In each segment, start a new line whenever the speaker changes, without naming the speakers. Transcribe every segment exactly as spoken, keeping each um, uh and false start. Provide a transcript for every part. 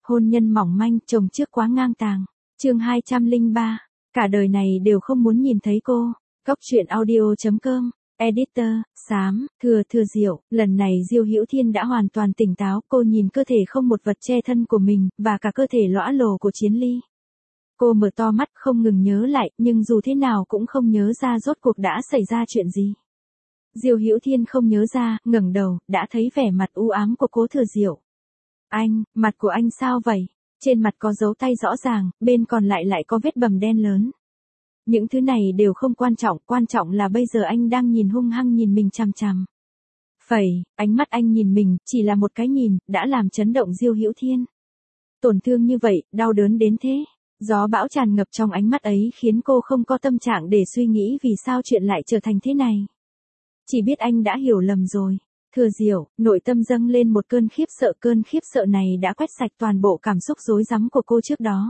Hôn nhân mỏng manh, chồng trước quá ngang tàng. Chương hai trăm lẻ ba. Cả đời này đều không muốn nhìn thấy cô. Góc truyện audio chấm com. Editor, xám, thừa thừa Diệu, lần này Diêu Hữu Thiên đã hoàn toàn tỉnh táo, cô nhìn cơ thể không một vật che thân của mình, và cả cơ thể lõa lồ của Chiến Ly. Cô mở to mắt không ngừng nhớ lại, nhưng dù thế nào cũng không nhớ ra rốt cuộc đã xảy ra chuyện gì. Diêu Hữu Thiên không nhớ ra, ngẩng đầu, đã thấy vẻ mặt u ám của Cố Thừa Diệu. Anh, mặt của anh sao vậy? Trên mặt có dấu tay rõ ràng, bên còn lại lại có vết bầm đen lớn. Những thứ này đều không quan trọng, quan trọng là bây giờ anh đang nhìn hung hăng nhìn mình chằm chằm. Phẩy, ánh mắt anh nhìn mình, chỉ là một cái nhìn, đã làm chấn động Diêu Hữu Thiên. Tổn thương như vậy, đau đớn đến thế. Gió bão tràn ngập trong ánh mắt ấy khiến cô không có tâm trạng để suy nghĩ vì sao chuyện lại trở thành thế này. Chỉ biết anh đã hiểu lầm rồi. Thừa Diệu, nội tâm dâng lên một cơn khiếp sợ, cơn khiếp sợ này đã quét sạch toàn bộ cảm xúc rối rắm của cô trước đó.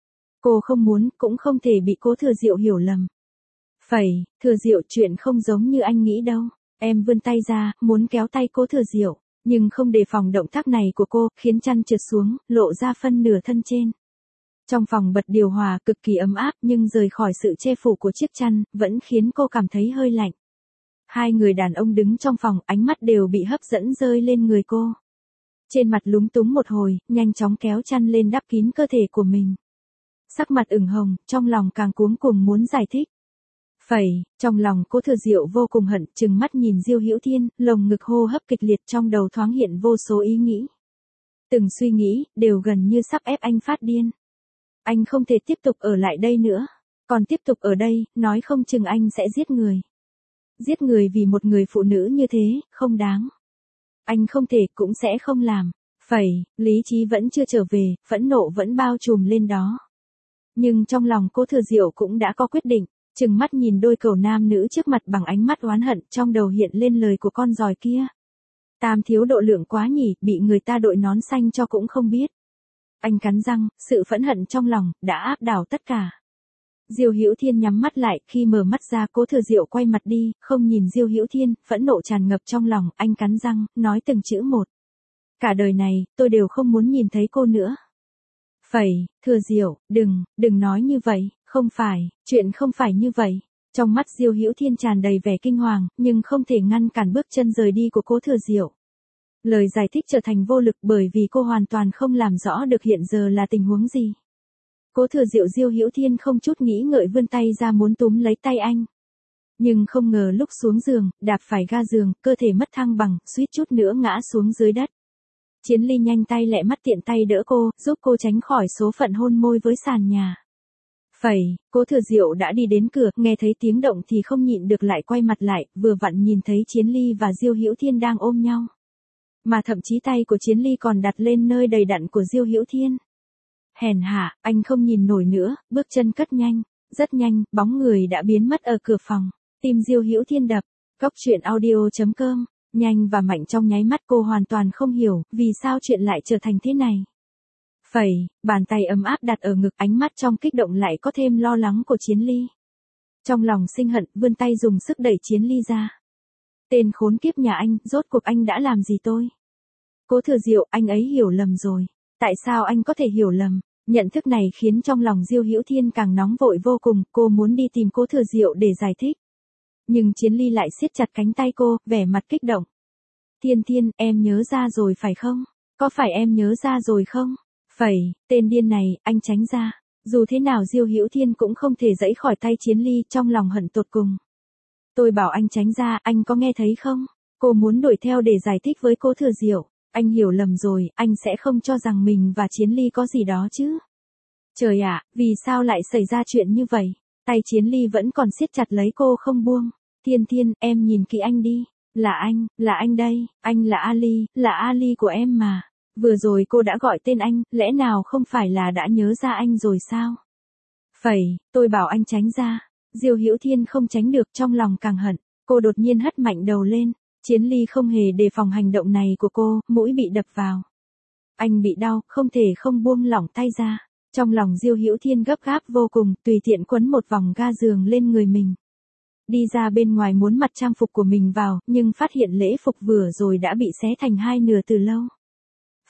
Cô không muốn, cũng không thể bị Cố Thừa Diệu hiểu lầm. Phẩy, Thừa Diệu, chuyện không giống như anh nghĩ đâu. Em vươn tay ra, muốn kéo tay Cố Thừa Diệu, nhưng không đề phòng động tác này của cô, khiến chăn trượt xuống, lộ ra phân nửa thân trên. Trong phòng bật điều hòa cực kỳ ấm áp, nhưng rời khỏi sự che phủ của chiếc chăn, vẫn khiến cô cảm thấy hơi lạnh. Hai người đàn ông đứng trong phòng, ánh mắt đều bị hấp dẫn rơi lên người cô. Trên mặt lúng túng một hồi, nhanh chóng kéo chăn lên đắp kín cơ thể của mình. Sắc mặt ửng hồng, trong lòng càng cuống cuồng muốn giải thích. Phẩy, trong lòng Cố Thừa Diệu vô cùng hận, trừng mắt nhìn Diêu Hữu Thiên, lồng ngực hô hấp kịch liệt, trong đầu thoáng hiện vô số ý nghĩ. Từng suy nghĩ, đều gần như sắp ép anh phát điên. Anh không thể tiếp tục ở lại đây nữa. Còn tiếp tục ở đây, nói không chừng anh sẽ giết người. Giết người vì một người phụ nữ như thế, không đáng. Anh không thể, cũng sẽ không làm. Phẩy, lý trí vẫn chưa trở về, phẫn nộ vẫn bao trùm lên đó. Nhưng trong lòng Cố Thừa Diệu cũng đã có quyết định, trừng mắt nhìn đôi cẩu nam nữ trước mặt bằng ánh mắt oán hận, trong đầu hiện lên lời của con giòi kia. Tam thiếu độ lượng quá nhỉ, bị người ta đội nón xanh cho cũng không biết. Anh cắn răng, sự phẫn hận trong lòng đã áp đảo tất cả. Diêu Hữu Thiên nhắm mắt lại, khi mở mắt ra Cố Thừa Diệu quay mặt đi, không nhìn Diêu Hữu Thiên, phẫn nộ tràn ngập trong lòng, anh cắn răng, nói từng chữ một. Cả đời này, tôi đều không muốn nhìn thấy cô nữa. Phẩy, Thừa Diệu, đừng, đừng nói như vậy, không phải, chuyện không phải như vậy. Trong mắt Diêu Hữu Thiên tràn đầy vẻ kinh hoàng, nhưng không thể ngăn cản bước chân rời đi của Cố Thừa Diệu. Lời giải thích trở thành vô lực bởi vì cô hoàn toàn không làm rõ được hiện giờ là tình huống gì. Cố Thừa Diệu Diêu Hữu Thiên không chút nghĩ ngợi vươn tay ra muốn túm lấy tay anh. Nhưng không ngờ lúc xuống giường, đạp phải ga giường, cơ thể mất thăng bằng, suýt chút nữa ngã xuống dưới đất. Chiến Ly nhanh tay lẹ mắt tiện tay đỡ cô, giúp cô tránh khỏi số phận hôn môi với sàn nhà. Phẩy, Cố Thừa Diệu đã đi đến cửa, nghe thấy tiếng động thì không nhịn được lại quay mặt lại, vừa vặn nhìn thấy Chiến Ly và Diêu Hữu Thiên đang ôm nhau. Mà thậm chí tay của Chiến Ly còn đặt lên nơi đầy đặn của Diêu Hữu Thiên. Hèn hạ, anh không nhìn nổi nữa, bước chân cất nhanh, rất nhanh, bóng người đã biến mất ở cửa phòng. Tim Diêu Hữu Thiên đập. Góc truyện audio chấm com. Nhanh và mạnh trong nháy mắt cô hoàn toàn không hiểu, vì sao chuyện lại trở thành thế này. Phẩy, bàn tay ấm áp đặt ở ngực, ánh mắt trong kích động lại có thêm lo lắng của Chiến Ly. Trong lòng sinh hận, vươn tay dùng sức đẩy Chiến Ly ra. Tên khốn kiếp nhà anh, rốt cuộc anh đã làm gì tôi? Cố Thừa Diệu, anh ấy hiểu lầm rồi. Tại sao anh có thể hiểu lầm? Nhận thức này khiến trong lòng Diêu Hữu Thiên càng nóng vội vô cùng, cô muốn đi tìm Cố Thừa Diệu để giải thích. Nhưng Chiến Ly lại siết chặt cánh tay cô, vẻ mặt kích động. Thiên Thiên, em nhớ ra rồi phải không? Có phải em nhớ ra rồi không? Phẩy, tên điên này, anh tránh ra. Dù thế nào Diêu Hữu Thiên cũng không thể giãy khỏi tay Chiến Ly, trong lòng hận tột cùng. Tôi bảo anh tránh ra, anh có nghe thấy không? Cô muốn đuổi theo để giải thích với Cố Thừa Diệu. Anh hiểu lầm rồi, anh sẽ không cho rằng mình và Chiến Ly có gì đó chứ. Trời ạ, vì sao lại xảy ra chuyện như vậy? Tay Chiến Ly vẫn còn siết chặt lấy cô không buông. Thiên Thiên, em nhìn kỹ anh đi. Là anh, là anh đây, anh là Ali, là Ali của em mà. Vừa rồi cô đã gọi tên anh, lẽ nào không phải là đã nhớ ra anh rồi sao? Phẩy, tôi bảo anh tránh ra. Diêu Hữu Thiên không tránh được, trong lòng càng hận. Cô đột nhiên hất mạnh đầu lên. Chiến Ly không hề đề phòng hành động này của cô, mũi bị đập vào. Anh bị đau, không thể không buông lỏng tay ra. Trong lòng Diêu Hữu Thiên gấp gáp vô cùng, tùy tiện quấn một vòng ga giường lên người mình. Đi ra bên ngoài muốn mặc trang phục của mình vào, nhưng phát hiện lễ phục vừa rồi đã bị xé thành hai nửa từ lâu.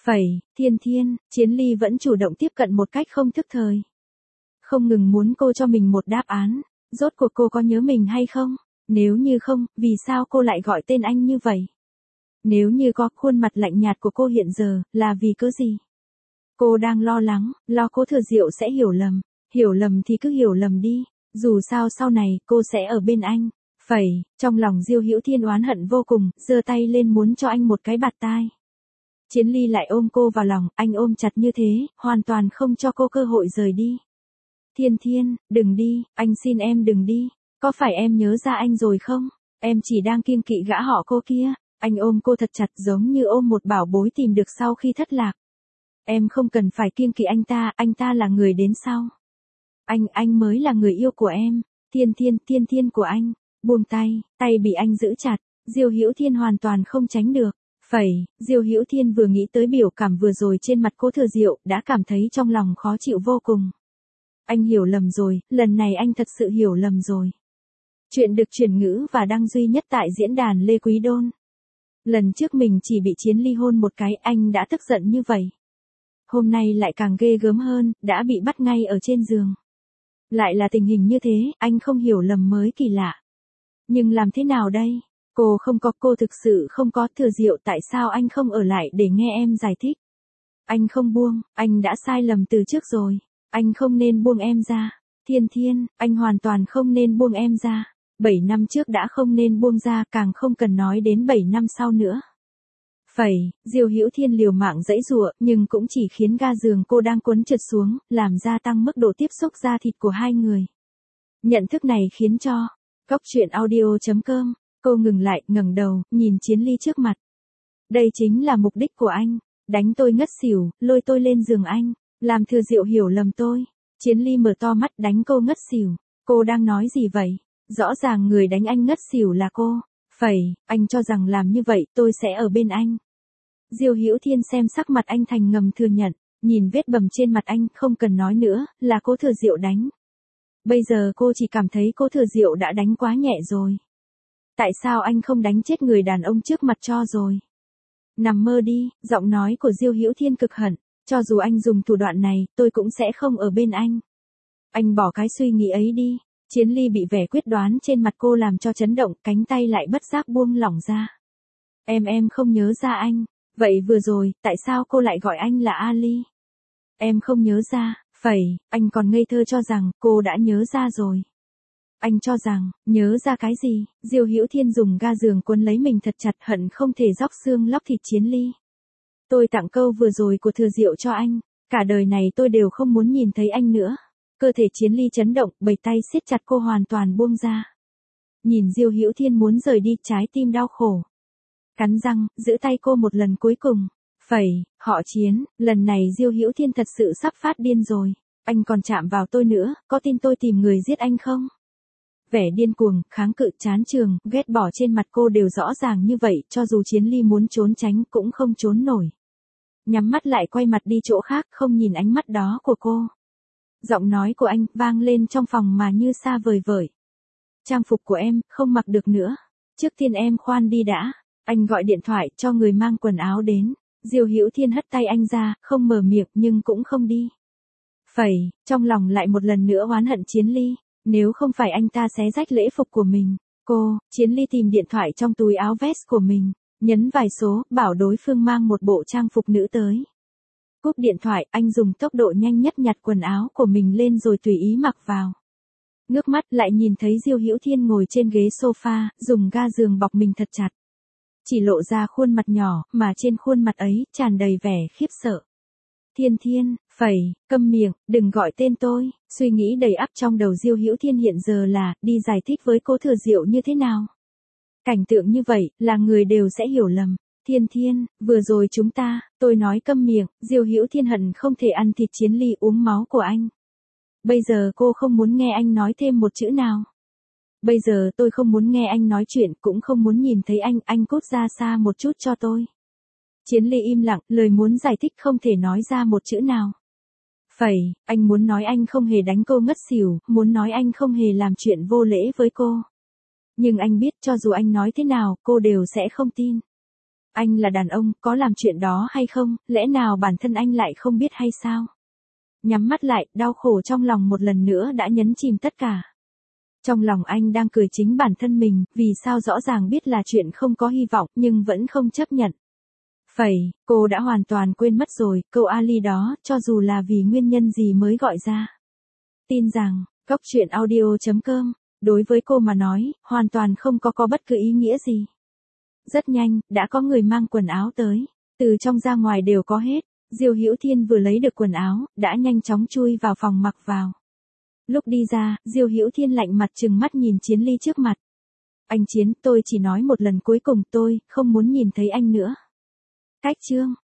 Phẩy, Thiên Thiên, Chiến Ly vẫn chủ động tiếp cận một cách không thức thời. Không ngừng muốn cô cho mình một đáp án, rốt cuộc cô có nhớ mình hay không? Nếu như không, vì sao cô lại gọi tên anh như vậy? Nếu như có, khuôn mặt lạnh nhạt của cô hiện giờ, là vì cớ gì? Cô đang lo lắng, lo Cố Thừa Diệu sẽ hiểu lầm. Hiểu lầm thì cứ hiểu lầm đi, dù sao sau này cô sẽ ở bên anh. Phẩy, trong lòng Diêu Hữu Thiên oán hận vô cùng, giơ tay lên muốn cho anh một cái bạt tai. Chiến Ly lại ôm cô vào lòng, anh ôm chặt như thế, hoàn toàn không cho cô cơ hội rời đi. Thiên Thiên, đừng đi, anh xin em đừng đi, có phải em nhớ ra anh rồi không? Em chỉ đang kiêng kỵ gã họ Cô kia. Anh ôm cô thật chặt giống như ôm một bảo bối tìm được sau khi thất lạc. Em không cần phải kiêng kỵ anh ta, anh ta là người đến sau. Anh, anh mới là người yêu của em. Thiên Thiên, Thiên Thiên của anh. Buông tay, tay bị anh giữ chặt, Diêu Hữu Thiên hoàn toàn không tránh được. Phẩy, Diêu Hữu Thiên vừa nghĩ tới biểu cảm vừa rồi trên mặt Cố Thừa Diệu, đã cảm thấy trong lòng khó chịu vô cùng. Anh hiểu lầm rồi, lần này anh thật sự hiểu lầm rồi. Chuyện được chuyển ngữ và đăng duy nhất tại diễn đàn Lê Quý Đôn. Lần trước mình chỉ bị Chiến Ly hôn một cái, anh đã tức giận như vậy. Hôm nay lại càng ghê gớm hơn, đã bị bắt ngay ở trên giường. Lại là tình hình như thế, anh không hiểu lầm mới kỳ lạ. Nhưng làm thế nào đây? Cô không có, cô thực sự không có. Thừa Diệu, tại sao anh không ở lại để nghe em giải thích? Anh không buông, anh đã sai lầm từ trước rồi. Anh không nên buông em ra. Thiên Thiên, anh hoàn toàn không nên buông em ra. Bảy năm trước đã không nên buông ra, càng không cần nói đến bảy năm sau nữa. Phẩy, Diêu Hữu Thiên liều mạng giãy giụa, nhưng cũng chỉ khiến ga giường cô đang cuốn trượt xuống, làm gia tăng mức độ tiếp xúc da thịt của hai người. Nhận thức này khiến cho Góc truyện audio chấm com, cô ngừng lại, ngẩng đầu, nhìn Chiến Ly trước mặt. Đây chính là mục đích của anh, đánh tôi ngất xỉu, lôi tôi lên giường anh, làm Thừa Diệu hiểu lầm tôi. Chiến Ly mở to mắt, đánh cô ngất xỉu. Cô đang nói gì vậy? Rõ ràng người đánh anh ngất xỉu là cô. Phẩy, anh cho rằng làm như vậy tôi sẽ ở bên anh. Diêu Hữu Thiên xem sắc mặt anh thành ngầm thừa nhận, nhìn vết bầm trên mặt anh, không cần nói nữa, là Cố Thừa Diệu đánh. Bây giờ cô chỉ cảm thấy Cố Thừa Diệu đã đánh quá nhẹ rồi. Tại sao anh không đánh chết người đàn ông trước mặt cho rồi? Nằm mơ đi, giọng nói của Diêu Hữu Thiên cực hận, cho dù anh dùng thủ đoạn này, tôi cũng sẽ không ở bên anh. Anh bỏ cái suy nghĩ ấy đi. Chiến Ly bị vẻ quyết đoán trên mặt cô làm cho chấn động, cánh tay lại bất giác buông lỏng ra. Em em không nhớ ra anh. Vậy vừa rồi, tại sao cô lại gọi anh là Ali? Em không nhớ ra. Phẩy, anh còn ngây thơ cho rằng cô đã nhớ ra rồi. Anh cho rằng, nhớ ra cái gì? Diêu Hữu Thiên dùng ga giường cuốn lấy mình thật chặt, hận không thể róc xương lóc thịt Chiến Ly. Tôi tặng câu vừa rồi của Thừa Diệu cho anh. Cả đời này tôi đều không muốn nhìn thấy anh nữa. Cơ thể Chiến Ly chấn động, bảy tay siết chặt cô hoàn toàn buông ra. Nhìn Diêu Hữu Thiên muốn rời đi, trái tim đau khổ. Cắn răng, giữ tay cô một lần cuối cùng. Phẩy, họ Chiến, lần này Diêu Hữu Thiên thật sự sắp phát điên rồi. Anh còn chạm vào tôi nữa, có tin tôi tìm người giết anh không? Vẻ điên cuồng, kháng cự, chán chường, ghét bỏ trên mặt cô đều rõ ràng như vậy, cho dù Chiến Ly muốn trốn tránh cũng không trốn nổi. Nhắm mắt lại quay mặt đi chỗ khác, không nhìn ánh mắt đó của cô. Giọng nói của anh vang lên trong phòng mà như xa vời vợi. Trang phục của em, không mặc được nữa. Trước tiên em khoan đi đã. Anh gọi điện thoại cho người mang quần áo đến. Diêu Hữu Thiên hất tay anh ra, không mở miệng nhưng cũng không đi. Phẩy, trong lòng lại một lần nữa oán hận Chiến Ly. Nếu không phải anh ta xé rách lễ phục của mình. Cô, Chiến Ly tìm điện thoại trong túi áo vest của mình. Nhấn vài số, bảo đối phương mang một bộ trang phục nữ tới. Cúp điện thoại, anh dùng tốc độ nhanh nhất nhặt quần áo của mình lên rồi tùy ý mặc vào. Ngước mắt lại nhìn thấy Diêu Hữu Thiên ngồi trên ghế sofa, dùng ga giường bọc mình thật chặt. Chỉ lộ ra khuôn mặt nhỏ, mà trên khuôn mặt ấy, tràn đầy vẻ khiếp sợ. Thiên Thiên, Phẩy, câm miệng, đừng gọi tên tôi. Suy nghĩ đầy ắp trong đầu Diêu Hữu Thiên hiện giờ là, đi giải thích với Cố Thừa Diệu như thế nào. Cảnh tượng như vậy, là người đều sẽ hiểu lầm. Thiên Thiên, vừa rồi chúng ta, tôi nói câm miệng, Diêu Hữu Thiên hận không thể ăn thịt Chiến Ly uống máu của anh. Bây giờ cô không muốn nghe anh nói thêm một chữ nào. Bây giờ tôi không muốn nghe anh nói chuyện, cũng không muốn nhìn thấy anh, anh cút ra xa một chút cho tôi. Chiến Ly im lặng, lời muốn giải thích không thể nói ra một chữ nào. Phẩy, anh muốn nói anh không hề đánh cô ngất xỉu, muốn nói anh không hề làm chuyện vô lễ với cô. Nhưng anh biết cho dù anh nói thế nào, cô đều sẽ không tin. Anh là đàn ông, có làm chuyện đó hay không, lẽ nào bản thân anh lại không biết hay sao? Nhắm mắt lại, đau khổ trong lòng một lần nữa đã nhấn chìm tất cả. Trong lòng anh đang cười chính bản thân mình, vì sao rõ ràng biết là chuyện không có hy vọng nhưng vẫn không chấp nhận. Phẩy, cô đã hoàn toàn quên mất rồi, câu Ali đó, cho dù là vì nguyên nhân gì mới gọi ra. Tin rằng, Cốc truyện audio chấm com, đối với cô mà nói, hoàn toàn không có có bất cứ ý nghĩa gì. Rất nhanh, đã có người mang quần áo tới, từ trong ra ngoài đều có hết. Diêu Hữu Thiên vừa lấy được quần áo, đã nhanh chóng chui vào phòng mặc vào. Lúc đi ra, Diêu Hữu Thiên lạnh mặt trừng mắt nhìn Chiến Ly trước mặt. Anh Chiến, tôi chỉ nói một lần cuối cùng, tôi không muốn nhìn thấy anh nữa. Cách chương